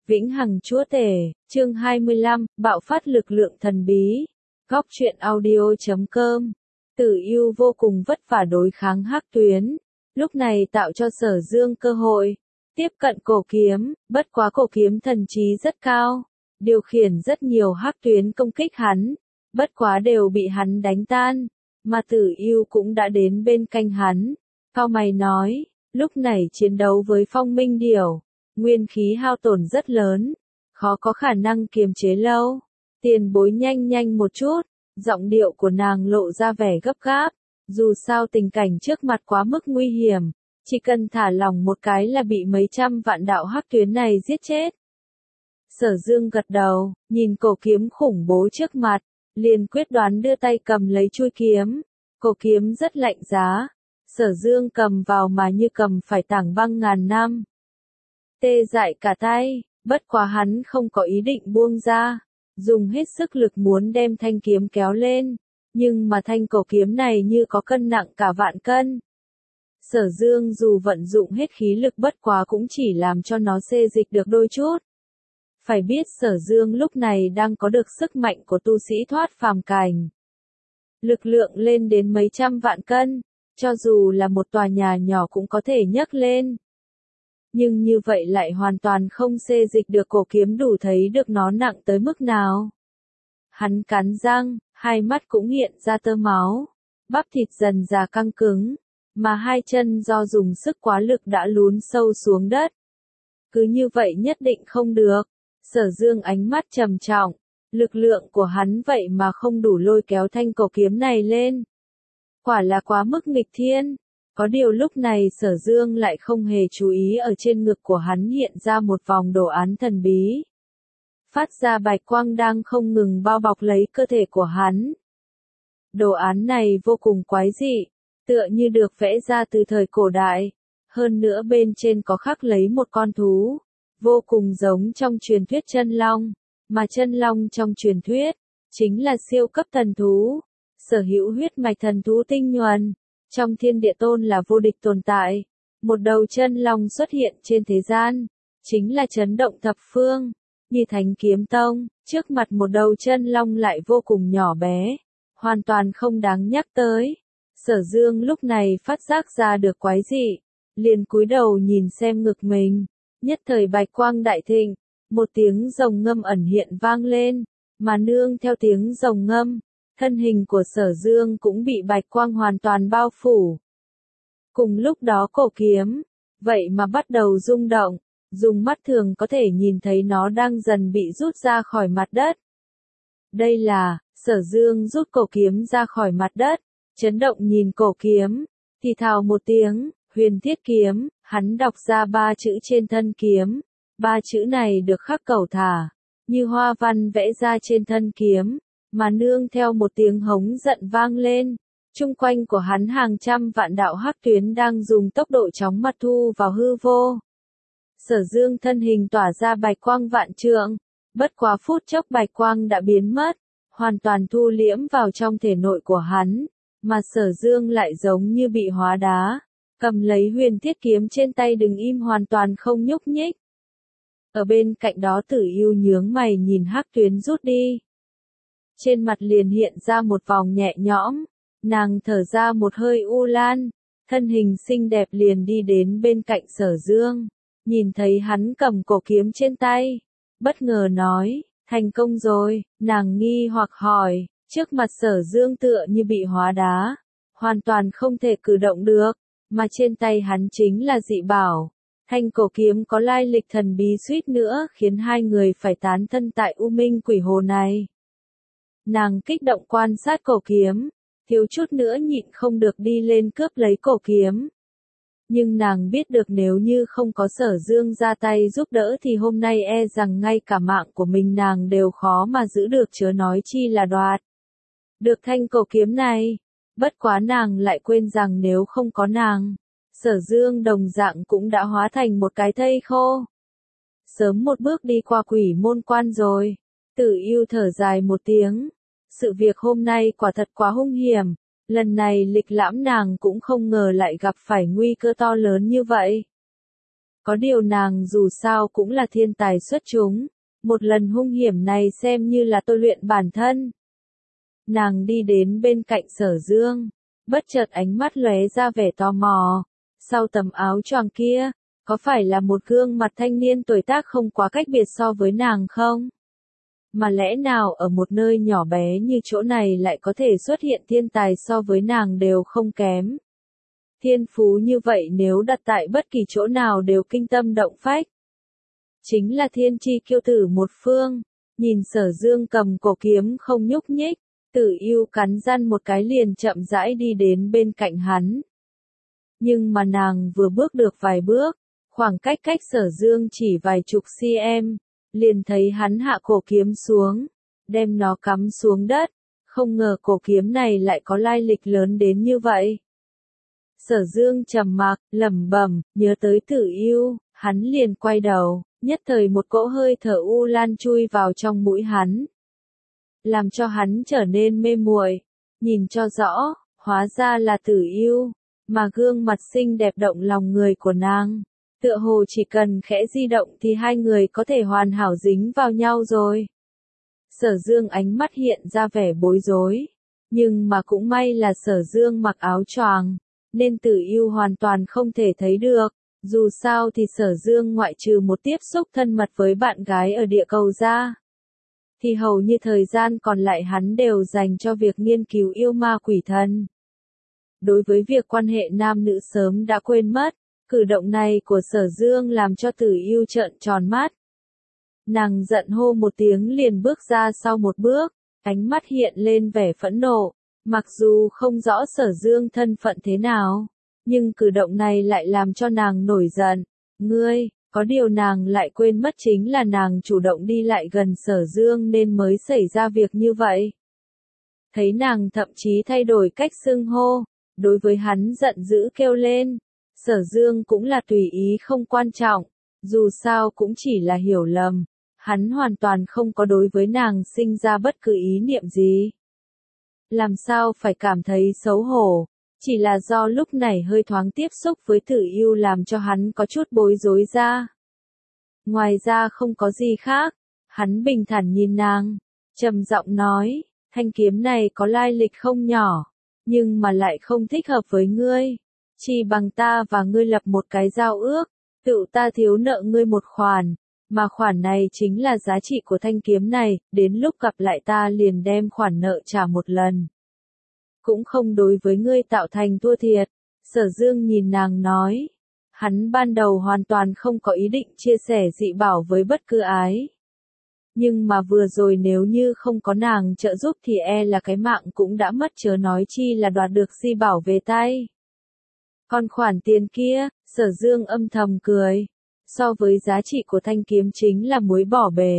Vĩnh hằng chúa tể, chương 25, bạo phát lực lượng thần bí. Góc truyện audio.com. Tử Ưu vô cùng vất vả đối kháng Hắc Tuyến, lúc này tạo cho Sở Dương cơ hội tiếp cận cổ kiếm, bất quá cổ kiếm thần trí rất cao, điều khiển rất nhiều Hắc Tuyến công kích hắn, bất quá đều bị hắn đánh tan, mà Tử Ưu cũng đã đến bên cạnh hắn. Cao mày nói, lúc này chiến đấu với Phong Minh Điểu, nguyên khí hao tổn rất lớn, khó có khả năng kiềm chế lâu. Tiền bối nhanh một chút, giọng điệu của nàng lộ ra vẻ gấp gáp, dù sao tình cảnh trước mặt quá mức nguy hiểm, chỉ cần thả lỏng một cái là bị mấy trăm vạn đạo Hắc Tuyến này giết chết. Sở Dương gật đầu, nhìn cổ kiếm khủng bố trước mặt, liền quyết đoán đưa tay cầm lấy chuôi kiếm. Cổ kiếm rất lạnh giá, Sở Dương cầm vào mà như cầm phải tảng băng ngàn năm. Tê dại cả tay, bất quá hắn không có ý định buông ra, dùng hết sức lực muốn đem thanh kiếm kéo lên, nhưng mà thanh cổ kiếm này như có cân nặng cả vạn cân. Sở Dương dù vận dụng hết khí lực bất quá cũng chỉ làm cho nó xê dịch được đôi chút. Phải biết Sở Dương lúc này đang có được sức mạnh của tu sĩ thoát phàm cảnh. Lực lượng lên đến mấy trăm vạn cân, cho dù là một tòa nhà nhỏ cũng có thể nhấc lên. Nhưng như vậy lại hoàn toàn không xê dịch được cổ kiếm, đủ thấy được nó nặng tới mức nào. Hắn cắn răng, hai mắt cũng hiện ra tơ máu, bắp thịt dần già căng cứng, mà hai chân do dùng sức quá lực đã lún sâu xuống đất. Cứ như vậy nhất định không được. Sở Dương ánh mắt trầm trọng, lực lượng của hắn vậy mà không đủ lôi kéo thanh cổ kiếm này lên. Quả là quá mức nghịch thiên. Có điều lúc này Sở Dương lại không hề chú ý ở trên ngực của hắn hiện ra một vòng đồ án thần bí. Phát ra bạch quang đang không ngừng bao bọc lấy cơ thể của hắn. Đồ án này vô cùng quái dị, tựa như được vẽ ra từ thời cổ đại. Hơn nữa bên trên có khắc lấy một con thú, vô cùng giống trong truyền thuyết chân long, mà chân long trong truyền thuyết chính là siêu cấp thần thú, sở hữu huyết mạch thần thú tinh nhuần. Trong thiên địa tôn là vô địch tồn tại, một đầu chân long xuất hiện trên thế gian, chính là chấn động thập phương, như Thánh Kiếm Tông, trước mặt một đầu chân long lại vô cùng nhỏ bé, hoàn toàn không đáng nhắc tới. Sở Dương lúc này phát giác ra được quái dị, liền cúi đầu nhìn xem ngực mình, nhất thời bạch quang đại thịnh, một tiếng rồng ngâm ẩn hiện vang lên, mà nương theo tiếng rồng ngâm, thân hình của Sở Dương cũng bị bạch quang hoàn toàn bao phủ. Cùng lúc đó cổ kiếm, vậy mà bắt đầu rung động, dùng mắt thường có thể nhìn thấy nó đang dần bị rút ra khỏi mặt đất. Đây là, Sở Dương rút cổ kiếm ra khỏi mặt đất, chấn động nhìn cổ kiếm, thì thào một tiếng, Huyền Thiết Kiếm, hắn đọc ra 3 chữ trên thân kiếm, 3 chữ này được khắc cẩu thả, như hoa văn vẽ ra trên thân kiếm. Mà nương theo một tiếng hống giận vang lên, chung quanh của hắn hàng trăm vạn đạo Hắc Tuyến đang dùng tốc độ chóng mặt thu vào hư vô. Sở Dương thân hình tỏa ra bạch quang vạn trượng, bất quá phút chốc bạch quang đã biến mất, hoàn toàn thu liễm vào trong thể nội của hắn, mà Sở Dương lại giống như bị hóa đá, cầm lấy Huyền Thiết Kiếm trên tay đứng im hoàn toàn không nhúc nhích. Ở bên cạnh đó Tử Ưu nhướng mày nhìn Hắc Tuyến rút đi. Trên mặt liền hiện ra một vòng nhẹ nhõm, nàng thở ra một hơi u lan, thân hình xinh đẹp liền đi đến bên cạnh Sở Dương, nhìn thấy hắn cầm cổ kiếm trên tay, bất ngờ nói, thành công rồi, nàng nghi hoặc hỏi, trước mặt Sở Dương tựa như bị hóa đá, hoàn toàn không thể cử động được, mà trên tay hắn chính là dị bảo, thanh cổ kiếm có lai lịch thần bí suýt nữa khiến hai người phải tán thân tại U Minh Quỷ Hồ này. Nàng kích động quan sát cổ kiếm, thiếu chút nữa nhịn không được đi lên cướp lấy cổ kiếm. Nhưng nàng biết được nếu như không có Sở Dương ra tay giúp đỡ thì hôm nay e rằng ngay cả mạng của mình nàng đều khó mà giữ được, chớ nói chi là đoạt được thanh cổ kiếm này. Bất quá nàng lại quên rằng nếu không có nàng, Sở Dương đồng dạng cũng đã hóa thành một cái thây khô, sớm một bước đi qua quỷ môn quan rồi. Tử Ưu thở dài một tiếng, sự việc hôm nay quả thật quá hung hiểm, lần này lịch lãm nàng cũng không ngờ lại gặp phải nguy cơ to lớn như vậy. Có điều nàng dù sao cũng là thiên tài xuất chúng, một lần hung hiểm này xem như là tôi luyện bản thân. Nàng đi đến bên cạnh Sở Dương, bất chợt ánh mắt lóe ra vẻ tò mò. Sau tấm áo choàng kia, có phải là một gương mặt thanh niên tuổi tác không quá cách biệt so với nàng không? Mà lẽ nào ở một nơi nhỏ bé như chỗ này lại có thể xuất hiện thiên tài so với nàng đều không kém? Thiên phú như vậy nếu đặt tại bất kỳ chỗ nào đều kinh tâm động phách. Chính là thiên chi kiêu tử một phương, nhìn Sở Dương cầm cổ kiếm không nhúc nhích, Tử Yêu cắn răng một cái liền chậm rãi đi đến bên cạnh hắn. Nhưng mà nàng vừa bước được vài bước, khoảng cách cách Sở Dương chỉ vài chục cm, liền thấy hắn hạ cổ kiếm xuống, đem nó cắm xuống đất, không ngờ cổ kiếm này lại có lai lịch lớn đến như vậy. Sở Dương trầm mặc, lẩm bẩm, nhớ tới Tử Yêu, hắn liền quay đầu, nhất thời một cỗ hơi thở u lan chui vào trong mũi hắn, làm cho hắn trở nên mê muội. Nhìn cho rõ, hóa ra là Tử Yêu, mà gương mặt xinh đẹp động lòng người của nàng, tựa hồ chỉ cần khẽ di động thì hai người có thể hoàn hảo dính vào nhau rồi. Sở Dương ánh mắt hiện ra vẻ bối rối, nhưng mà cũng may là Sở Dương mặc áo choàng, nên Tử Yêu hoàn toàn không thể thấy được. Dù sao thì Sở Dương ngoại trừ một tiếp xúc thân mật với bạn gái ở địa cầu ra, thì hầu như thời gian còn lại hắn đều dành cho việc nghiên cứu yêu ma quỷ thần. Đối với việc quan hệ nam nữ sớm đã quên mất, cử động này của Sở Dương làm cho Tử Yêu trợn tròn mắt. Nàng giận hô một tiếng liền bước ra sau một bước, ánh mắt hiện lên vẻ phẫn nộ, mặc dù không rõ Sở Dương thân phận thế nào, nhưng cử động này lại làm cho nàng nổi giận. Ngươi, có điều nàng lại quên mất chính là nàng chủ động đi lại gần Sở Dương nên mới xảy ra việc như vậy. Thấy nàng thậm chí thay đổi cách xưng hô, đối với hắn giận dữ kêu lên. Sở Dương cũng là tùy ý không quan trọng, dù sao cũng chỉ là hiểu lầm, hắn hoàn toàn không có đối với nàng sinh ra bất cứ ý niệm gì. Làm sao phải cảm thấy xấu hổ, chỉ là do lúc này hơi thoáng tiếp xúc với Tử Yêu làm cho hắn có chút bối rối ra. Ngoài ra không có gì khác, hắn bình thản nhìn nàng, trầm giọng nói, thanh kiếm này có lai lịch không nhỏ, nhưng mà lại không thích hợp với ngươi. Chỉ bằng ta và ngươi lập một cái giao ước, tự ta thiếu nợ ngươi một khoản, mà khoản này chính là giá trị của thanh kiếm này, đến lúc gặp lại ta liền đem khoản nợ trả một lần. Cũng không đối với ngươi tạo thành thua thiệt. Sở Dương nhìn nàng nói, hắn ban đầu hoàn toàn không có ý định chia sẻ dị bảo với bất cứ ai. Nhưng mà vừa rồi nếu như không có nàng trợ giúp thì là cái mạng cũng đã mất, chớ nói chi là đoạt được dị bảo về tay. Còn khoản tiền kia, Sở Dương âm thầm cười, so với giá trị của thanh kiếm chính là muối bỏ bể.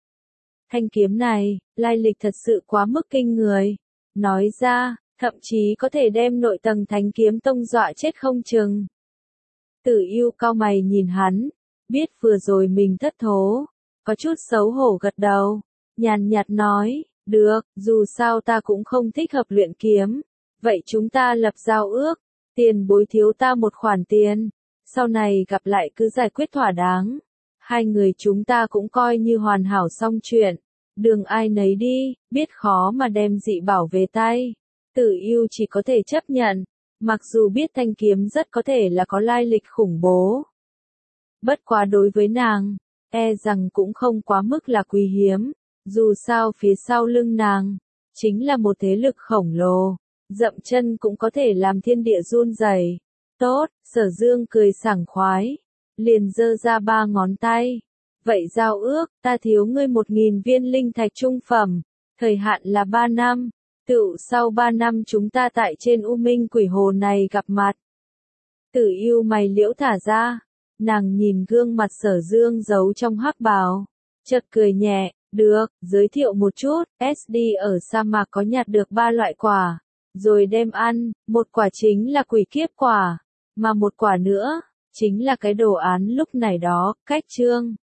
Thanh kiếm này, lai lịch thật sự quá mức kinh người. Nói ra, thậm chí có thể đem nội tầng Thánh Kiếm Tông dọa chết không chừng. Tử Yêu cau mày nhìn hắn, biết vừa rồi mình thất thố, có chút xấu hổ gật đầu, nhàn nhạt nói, được, dù sao ta cũng không thích hợp luyện kiếm, vậy chúng ta lập giao ước, tiền bối thiếu ta một khoản tiền, sau này gặp lại cứ giải quyết thỏa đáng, hai người chúng ta cũng coi như hoàn hảo xong chuyện, đường ai nấy đi, biết khó mà đem dị bảo về tay. Tử Yêu chỉ có thể chấp nhận, mặc dù biết thanh kiếm rất có thể là có lai lịch khủng bố. Bất quá đối với nàng, rằng cũng không quá mức là quý hiếm, dù sao phía sau lưng nàng, chính là một thế lực khổng lồ, dậm chân cũng có thể làm thiên địa run rẩy. Tốt, Sở Dương cười sảng khoái, liền giơ ra 3 ngón tay. Vậy giao ước, ta thiếu ngươi 1.000 viên linh thạch trung phẩm, thời hạn là 3 năm. Tựu sau 3 năm chúng ta tại trên U Minh Quỷ Hồ này gặp mặt. Tử Yêu mày liễu thả ra, nàng nhìn gương mặt Sở Dương giấu trong hắc bào, chợt cười nhẹ, được, giới thiệu một chút, SD ở sa mạc có nhặt được 3 loại quả, rồi đem ăn, một quả chính là quỷ kiếp quả, mà một quả nữa, chính là cái đồ án lúc này đó, cách chương.